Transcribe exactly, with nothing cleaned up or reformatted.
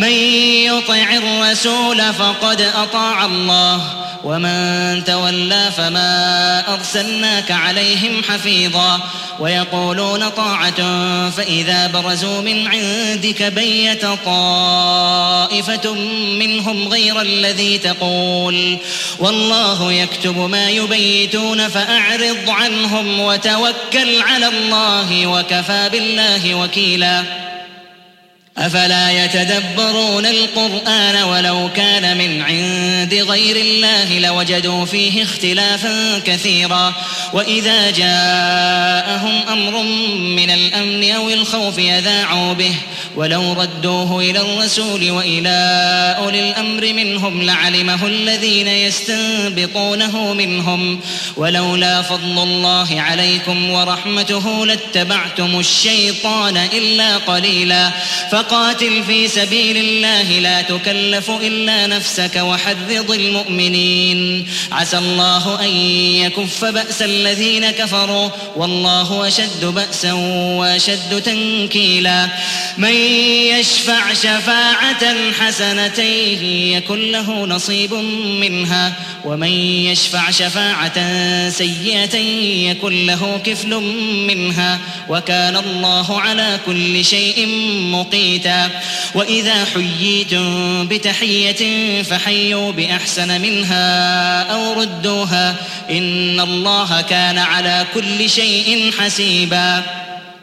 من يطع الرسول فقد أطاع الله ومن تولى فما أرسلناك عليهم حفيظا ويقولون طاعة فإذا برزوا من عندك بيت طائفة منهم غير الذي تقول والله يكتب ما يبيتون فأعرض عنهم وتوكل على الله وكفى بالله وكيلا أفلا يتدبرون القرآن ولو كان من عند غير الله لوجدوا فيه اختلافا كثيرا وإذا جاءهم أمر من الأمن أو الخوف يذاعوا به ولو ردوه إلى الرسول وإلى أولي الأمر منهم لعلمه الذين يستنبطونه منهم ولولا فضل الله عليكم ورحمته لاتبعتم الشيطان إلا قليلا فقاتل في سبيل الله لا تكلف إلا نفسك وحرض المؤمنين عسى الله أن يكف بأس الذين كفروا والله أشد بأسا وأشد تنكيلا من يشفع شفاعة حسنة يكن له نصيب منها ومن يشفع شفاعة سيئة يكن له كفل منها وكان الله على كل شيء مقيتا وإذا حييتم بتحية فحيوا بأحسن منها أو ردوها إن الله كان على كل شيء حسيبا